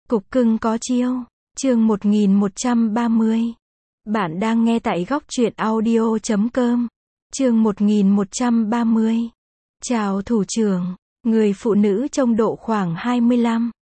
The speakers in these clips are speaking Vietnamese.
Cục cưng có chiêu. Chương 1130. Bạn đang nghe tại góc truyện audio.com. Chương 1130. Chào thủ trưởng. Người phụ nữ trông độ khoảng 25,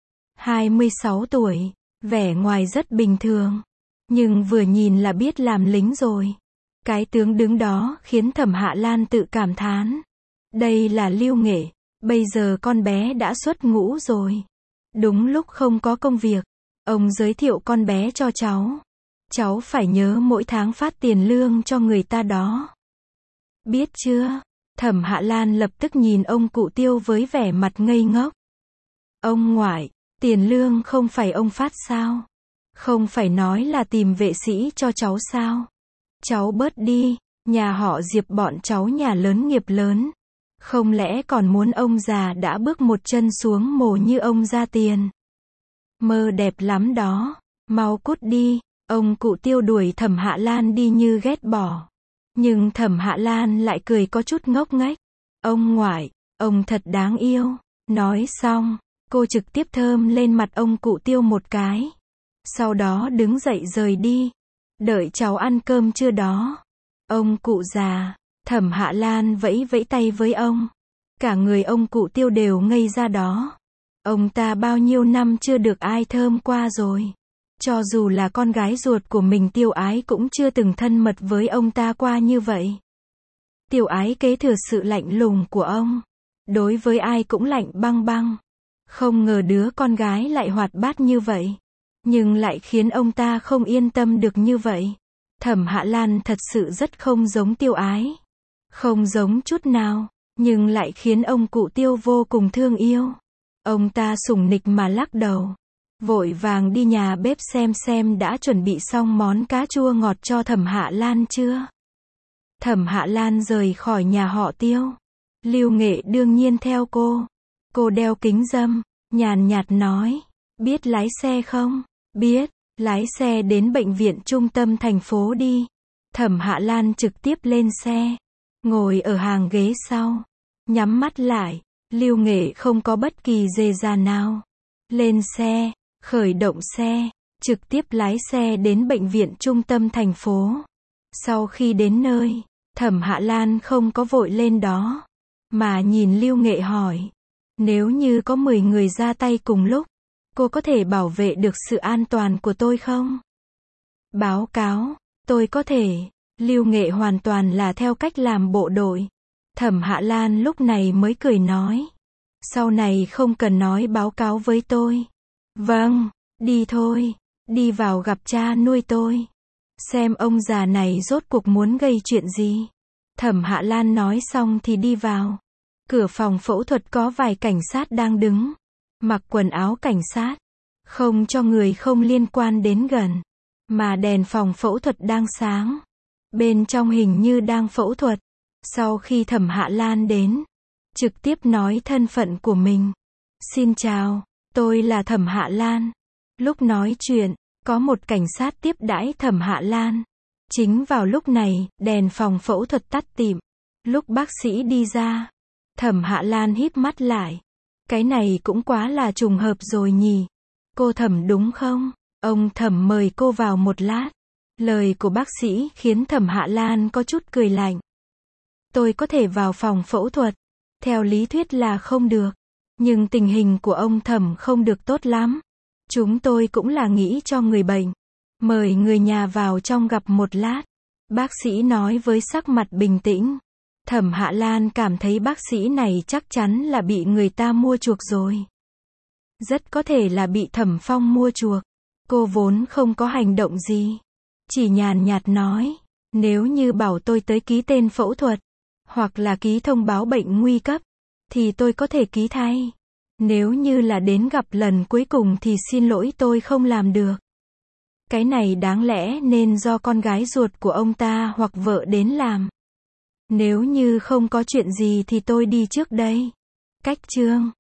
26 tuổi, vẻ ngoài rất bình thường, nhưng vừa nhìn là biết làm lính rồi. Cái tướng đứng đó khiến Thẩm Hạ Lan tự cảm thán. Đây là Lưu Nghệ, bây giờ con bé đã xuất ngũ rồi. Đúng lúc không có công việc, ông giới thiệu con bé cho cháu. Cháu phải nhớ mỗi tháng phát tiền lương cho người ta đó. Biết chưa? Thẩm Hạ Lan lập tức nhìn ông cụ Tiêu với vẻ mặt ngây ngốc. Ông ngoại, tiền lương không phải ông phát sao? Không phải nói là tìm vệ sĩ cho cháu sao? Cháu bớt đi, nhà họ Diệp bọn cháu nhà lớn nghiệp lớn. Không lẽ còn muốn ông già đã bước một chân xuống mồ như ông ra tiền? Mơ đẹp lắm đó, mau cút đi. Ông cụ Tiêu đuổi Thẩm Hạ Lan đi như ghét bỏ. Nhưng Thẩm Hạ Lan lại cười có chút ngốc nghếch. Ông ngoại, ông thật đáng yêu. Nói xong, cô trực tiếp thơm lên mặt ông cụ Tiêu một cái. Sau đó đứng dậy rời đi. Đợi cháu ăn cơm chưa đó? Ông cụ già. Thẩm Hạ Lan vẫy vẫy tay với ông. Cả người ông cụ Tiêu đều ngây ra đó. Ông ta bao nhiêu năm chưa được ai thơm qua rồi. Cho dù là con gái ruột của mình Tiêu Ái cũng chưa từng thân mật với ông ta qua như vậy. Tiêu Ái kế thừa sự lạnh lùng của ông. Đối với ai cũng lạnh băng băng. Không ngờ đứa con gái lại hoạt bát như vậy. Nhưng lại khiến ông ta không yên tâm được như vậy. Thẩm Hạ Lan thật sự rất không giống Tiêu Ái. Không giống chút nào, nhưng lại khiến ông cụ Tiêu vô cùng thương yêu. Ông ta sủng nịch mà lắc đầu. Vội vàng đi nhà bếp xem đã chuẩn bị xong món cá chua ngọt cho Thẩm Hạ Lan chưa. Thẩm Hạ Lan rời khỏi nhà họ Tiêu. Lưu Nghệ đương nhiên theo cô. Cô đeo kính râm, nhàn nhạt nói. Biết lái xe không? Biết, lái xe đến bệnh viện trung tâm thành phố đi. Thẩm Hạ Lan trực tiếp lên xe. Ngồi ở hàng ghế sau. Nhắm mắt lại. Lưu Nghệ không có bất kỳ dè dà nào. Lên xe. Khởi động xe, trực tiếp lái xe đến bệnh viện trung tâm thành phố. Sau khi đến nơi, Thẩm Hạ Lan không có vội lên đó, mà nhìn Lưu Nghệ hỏi. Nếu như có 10 người ra tay cùng lúc, cô có thể bảo vệ được sự an toàn của tôi không? Báo cáo, tôi có thể. Lưu Nghệ hoàn toàn là theo cách làm bộ đội. Thẩm Hạ Lan lúc này mới cười nói. Sau này không cần nói báo cáo với tôi. Vâng, đi thôi, đi vào gặp cha nuôi tôi. Xem ông già này rốt cuộc muốn gây chuyện gì. Thẩm Hạ Lan nói xong thì đi vào. Cửa phòng phẫu thuật có vài cảnh sát đang đứng. Mặc quần áo cảnh sát. Không cho người không liên quan đến gần. Mà đèn phòng phẫu thuật đang sáng. Bên trong hình như đang phẫu thuật. Sau khi Thẩm Hạ Lan đến, trực tiếp nói thân phận của mình. Xin chào. Tôi là Thẩm Hạ Lan. Lúc nói chuyện, có một cảnh sát tiếp đãi Thẩm Hạ Lan. Chính vào lúc này, đèn phòng phẫu thuật tắt tịm. Lúc bác sĩ đi ra, Thẩm Hạ Lan híp mắt lại. Cái này cũng quá là trùng hợp rồi nhỉ. Cô Thẩm đúng không? Ông Thẩm mời cô vào một lát. Lời của bác sĩ khiến Thẩm Hạ Lan có chút cười lạnh. Tôi có thể vào phòng phẫu thuật. Theo lý thuyết là không được. Nhưng tình hình của ông Thẩm không được tốt lắm. Chúng tôi cũng là nghĩ cho người bệnh. Mời người nhà vào trong gặp một lát. Bác sĩ nói với sắc mặt bình tĩnh. Thẩm Hạ Lan cảm thấy bác sĩ này chắc chắn là bị người ta mua chuộc rồi. Rất có thể là bị Thẩm Phong mua chuộc. Cô vốn không có hành động gì. Chỉ nhàn nhạt nói. Nếu như bảo tôi tới ký tên phẫu thuật, hoặc là ký thông báo bệnh nguy cấp, thì tôi có thể ký thay. Nếu như là đến gặp lần cuối cùng thì xin lỗi tôi không làm được. Cái này đáng lẽ nên do con gái ruột của ông ta hoặc vợ đến làm. Nếu như không có chuyện gì thì tôi đi trước đây. Cách chương